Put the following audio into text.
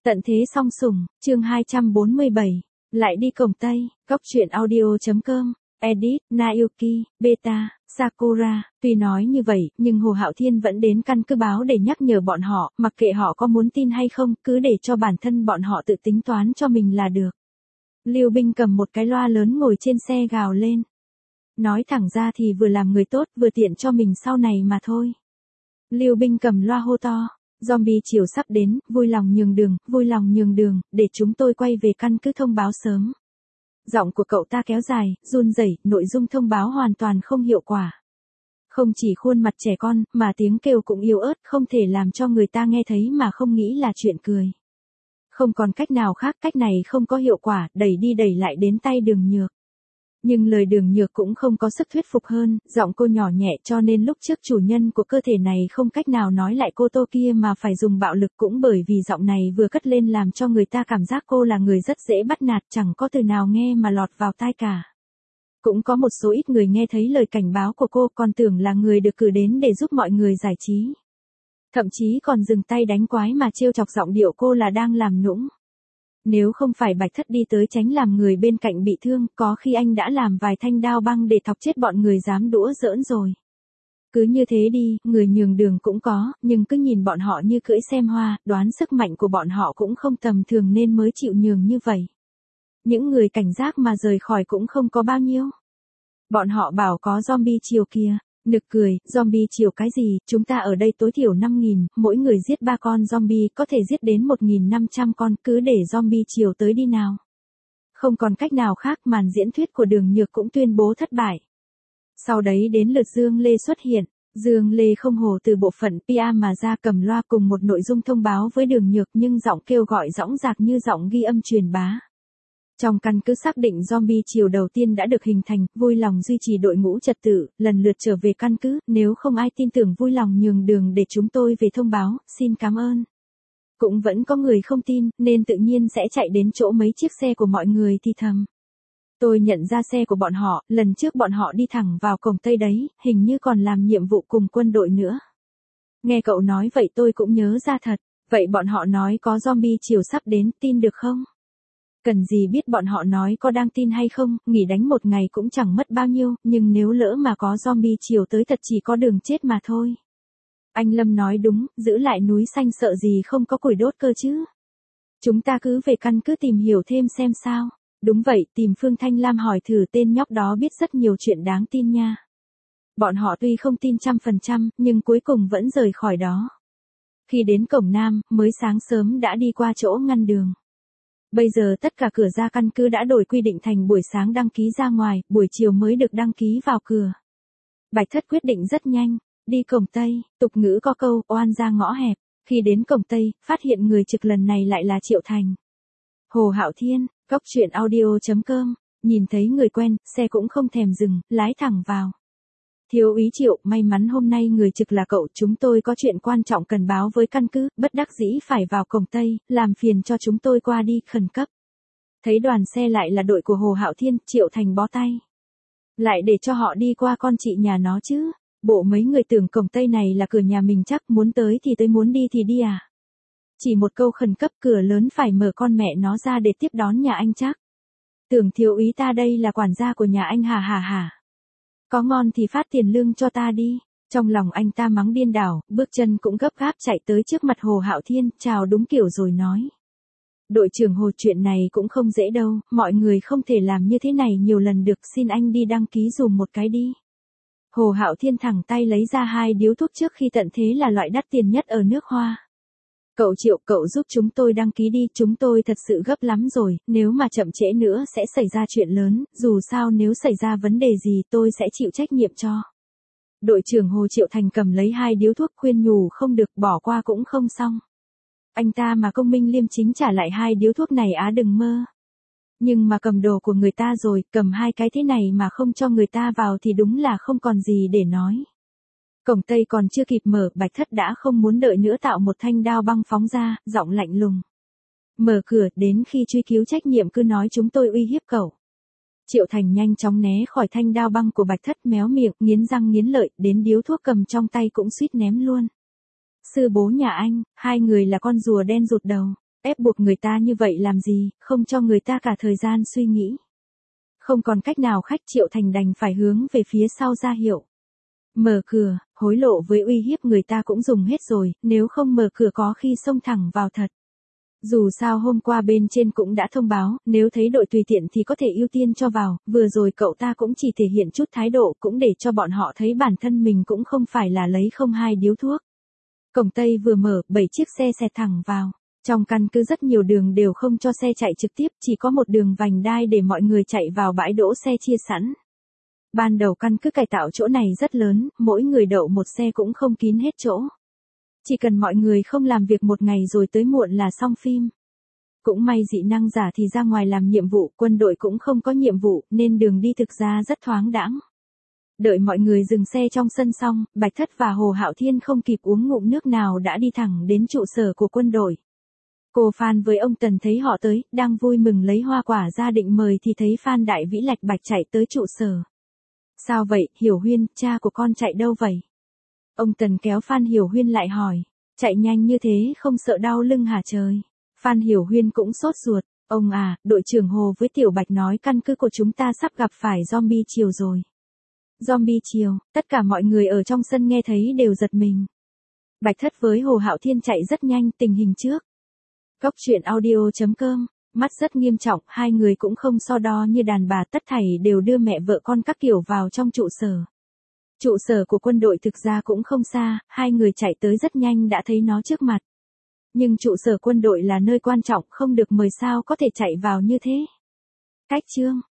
Tận thế song sủng, chương 247, lại đi cổng Tây, góc truyện audio.com, edit, Naoki, Beta, Sakura. Tuy nói như vậy, nhưng Hồ Hạo Thiên vẫn đến căn cứ báo để nhắc nhở bọn họ, mặc kệ họ có muốn tin hay không, cứ để cho bản thân bọn họ tự tính toán cho mình là được. Lưu Binh cầm một cái loa lớn ngồi trên xe gào lên. Nói thẳng ra thì vừa làm người tốt, vừa tiện cho mình sau này mà thôi. Lưu Binh cầm loa hô to. Zombie chiều sắp đến, vui lòng nhường đường, để chúng tôi quay về căn cứ thông báo sớm. Giọng của cậu ta kéo dài, run rẩy, nội dung thông báo hoàn toàn không hiệu quả. Không chỉ khuôn mặt trẻ con, mà tiếng kêu cũng yếu ớt, không thể làm cho người ta nghe thấy mà không nghĩ là chuyện cười. Không còn cách nào khác, cách này không có hiệu quả, đẩy đi đẩy lại đến tay Đường Nhược. Nhưng lời Đường Nhược cũng không có sức thuyết phục hơn, giọng cô nhỏ nhẹ, cho nên lúc trước chủ nhân của cơ thể này không cách nào nói lại cô Tô kia mà phải dùng bạo lực, cũng bởi vì giọng này vừa cất lên làm cho người ta cảm giác cô là người rất dễ bắt nạt, chẳng có từ nào nghe mà lọt vào tai cả. Cũng có một số ít người nghe thấy lời cảnh báo của cô còn tưởng là người được cử đến để giúp mọi người giải trí. Thậm chí còn dừng tay đánh quái mà trêu chọc giọng điệu cô là đang làm nũng. Nếu không phải Bạch Thất đi tới tránh làm người bên cạnh bị thương, có khi anh đã làm vài thanh đao băng để thọc chết bọn người dám đũa giỡn rồi. Cứ như thế đi, người nhường đường cũng có, nhưng cứ nhìn bọn họ như cưỡi xem hoa, đoán sức mạnh của bọn họ cũng không tầm thường nên mới chịu nhường như vậy. Những người cảnh giác mà rời khỏi cũng không có bao nhiêu. Bọn họ bảo có zombie chiều kìa. Nực cười, zombie chiều cái gì, chúng ta ở đây tối thiểu 5.000, mỗi người giết 3 con zombie, có thể giết đến 1.500 con, cứ để zombie chiều tới đi nào. Không còn cách nào khác, màn diễn thuyết của Đường Nhược cũng tuyên bố thất bại. Sau đấy đến lượt Dương Lê xuất hiện, Dương Lê không hổ từ bộ phận PR mà ra, cầm loa cùng một nội dung thông báo với Đường Nhược, nhưng giọng kêu gọi dõng dạc như giọng ghi âm truyền bá. Trong căn cứ xác định zombie chiều đầu tiên đã được hình thành, vui lòng duy trì đội ngũ trật tự, lần lượt trở về căn cứ, nếu không ai tin tưởng vui lòng nhường đường để chúng tôi về thông báo, xin cảm ơn. Cũng vẫn có người không tin, nên tự nhiên sẽ chạy đến chỗ mấy chiếc xe của mọi người thì thầm. Tôi nhận ra xe của bọn họ, lần trước bọn họ đi thẳng vào cổng Tây đấy, hình như còn làm nhiệm vụ cùng quân đội nữa. Nghe cậu nói vậy tôi cũng nhớ ra thật, vậy bọn họ nói có zombie chiều sắp đến, tin được không? Cần gì biết bọn họ nói có đang tin hay không, nghỉ đánh một ngày cũng chẳng mất bao nhiêu, nhưng nếu lỡ mà có zombie chiều tới thật chỉ có đường chết mà thôi. Anh Lâm nói đúng, giữ lại núi xanh sợ gì không có củi đốt cơ chứ. Chúng ta cứ về căn cứ tìm hiểu thêm xem sao. Đúng vậy, tìm Phương Thanh Lam hỏi thử, tên nhóc đó biết rất nhiều chuyện đáng tin nha. Bọn họ tuy không tin 100%, nhưng cuối cùng vẫn rời khỏi đó. Khi đến cổng Nam, mới sáng sớm đã đi qua chỗ ngăn đường. Bây giờ tất cả cửa ra căn cứ đã đổi quy định thành buổi sáng đăng ký ra ngoài, buổi chiều mới được đăng ký vào cửa. Bạch Thất quyết định rất nhanh, đi cổng Tây, tục ngữ có câu, oan ra ngõ hẹp. Khi đến cổng Tây, phát hiện người trực lần này lại là Triệu Thành. Hồ Hạo Thiên, góc truyện audio.com, nhìn thấy người quen, xe cũng không thèm dừng, lái thẳng vào. Thiếu úy Triệu, may mắn hôm nay người trực là cậu, chúng tôi có chuyện quan trọng cần báo với căn cứ, bất đắc dĩ phải vào cổng Tây, làm phiền cho chúng tôi qua đi, khẩn cấp. Thấy đoàn xe lại là đội của Hồ Hạo Thiên, Triệu Thành bó tay. Lại để cho họ đi qua con chị nhà nó chứ, bộ mấy người tưởng cổng Tây này là cửa nhà mình chắc, muốn tới thì tới muốn đi thì đi à. Chỉ một câu khẩn cấp, cửa lớn phải mở con mẹ nó ra để tiếp đón nhà anh chắc. Tưởng thiếu úy ta đây là quản gia của nhà anh hả. Có ngon thì phát tiền lương cho ta đi. Trong lòng anh ta mắng điên đảo, bước chân cũng gấp gáp chạy tới trước mặt Hồ Hạo Thiên, chào đúng kiểu rồi nói. Đội trưởng Hồ, chuyện này cũng không dễ đâu, mọi người không thể làm như thế này nhiều lần được, xin anh đi đăng ký dùm một cái đi. Hồ Hạo Thiên thẳng tay lấy ra 2 điếu thuốc trước khi tận thế là loại đắt tiền nhất ở nước Hoa. Cậu Triệu, cậu giúp chúng tôi đăng ký đi, chúng tôi thật sự gấp lắm rồi, nếu mà chậm trễ nữa sẽ xảy ra chuyện lớn, dù sao nếu xảy ra vấn đề gì tôi sẽ chịu trách nhiệm cho. Đội trưởng Hồ Triệu Thành cầm lấy 2 điếu thuốc khuyên nhủ không được, bỏ qua cũng không xong. Anh ta mà công minh liêm chính trả lại 2 điếu thuốc này á đừng mơ. Nhưng mà cầm đồ của người ta rồi, cầm 2 cái thế này mà không cho người ta vào thì đúng là không còn gì để nói. Cổng Tây còn chưa kịp mở, Bạch Thất đã không muốn đợi nữa tạo một thanh đao băng phóng ra, giọng lạnh lùng. Mở cửa, đến khi truy cứu trách nhiệm cứ nói chúng tôi uy hiếp cậu. Triệu Thành nhanh chóng né khỏi thanh đao băng của Bạch Thất, méo miệng, nghiến răng nghiến lợi, đến điếu thuốc cầm trong tay cũng suýt ném luôn. Sư bố nhà anh, 2 người là con rùa đen rụt đầu. Ép buộc người ta như vậy làm gì, không cho người ta cả thời gian suy nghĩ. Không còn cách nào khách Triệu Thành đành phải hướng về phía sau ra hiệu. Mở cửa, hối lộ với uy hiếp người ta cũng dùng hết rồi, nếu không mở cửa có khi xông thẳng vào thật. Dù sao hôm qua bên trên cũng đã thông báo, nếu thấy đội tùy tiện thì có thể ưu tiên cho vào, vừa rồi cậu ta cũng chỉ thể hiện chút thái độ cũng để cho bọn họ thấy bản thân mình cũng không phải là lấy không hai điếu thuốc. Cổng Tây vừa mở, 7 chiếc xe xẹt thẳng vào. Trong căn cứ rất nhiều đường đều không cho xe chạy trực tiếp, chỉ có một đường vành đai để mọi người chạy vào bãi đỗ xe chia sẵn. Ban đầu căn cứ cải tạo chỗ này rất lớn, mỗi người đậu một xe cũng không kín hết chỗ. Chỉ cần mọi người không làm việc một ngày rồi tới muộn là xong phim. Cũng may dị năng giả thì ra ngoài làm nhiệm vụ, quân đội cũng không có nhiệm vụ, nên đường đi thực ra rất thoáng đãng. Đợi mọi người dừng xe trong sân xong, Bạch Thất và Hồ Hạo Thiên không kịp uống ngụm nước nào đã đi thẳng đến trụ sở của quân đội. Cô Phan với ông Tần thấy họ tới, đang vui mừng lấy hoa quả ra định mời thì thấy Phan Đại Vĩ lạch bạch chạy tới trụ sở. Sao vậy, Hiểu Huyên, cha của con chạy đâu vậy? Ông Tần kéo Phan Hiểu Huyên lại hỏi, chạy nhanh như thế không sợ đau lưng hả trời? Phan Hiểu Huyên cũng sốt ruột, ông à, đội trưởng Hồ với Tiểu Bạch nói căn cứ của chúng ta sắp gặp phải zombie chiều rồi. Zombie chiều, tất cả mọi người ở trong sân nghe thấy đều giật mình. Bạch Thất với Hồ Hạo Thiên chạy rất nhanh, tình hình trước. Cóc truyện audio.com, mắt rất nghiêm trọng, hai người cũng không so đo như đàn bà, tất thảy đều đưa mẹ vợ con các kiểu vào trong trụ sở. Trụ sở của quân đội thực ra cũng không xa, hai người chạy tới rất nhanh đã thấy nó trước mặt. Nhưng trụ sở quân đội là nơi quan trọng, không được mời sao có thể chạy vào như thế. Cách chương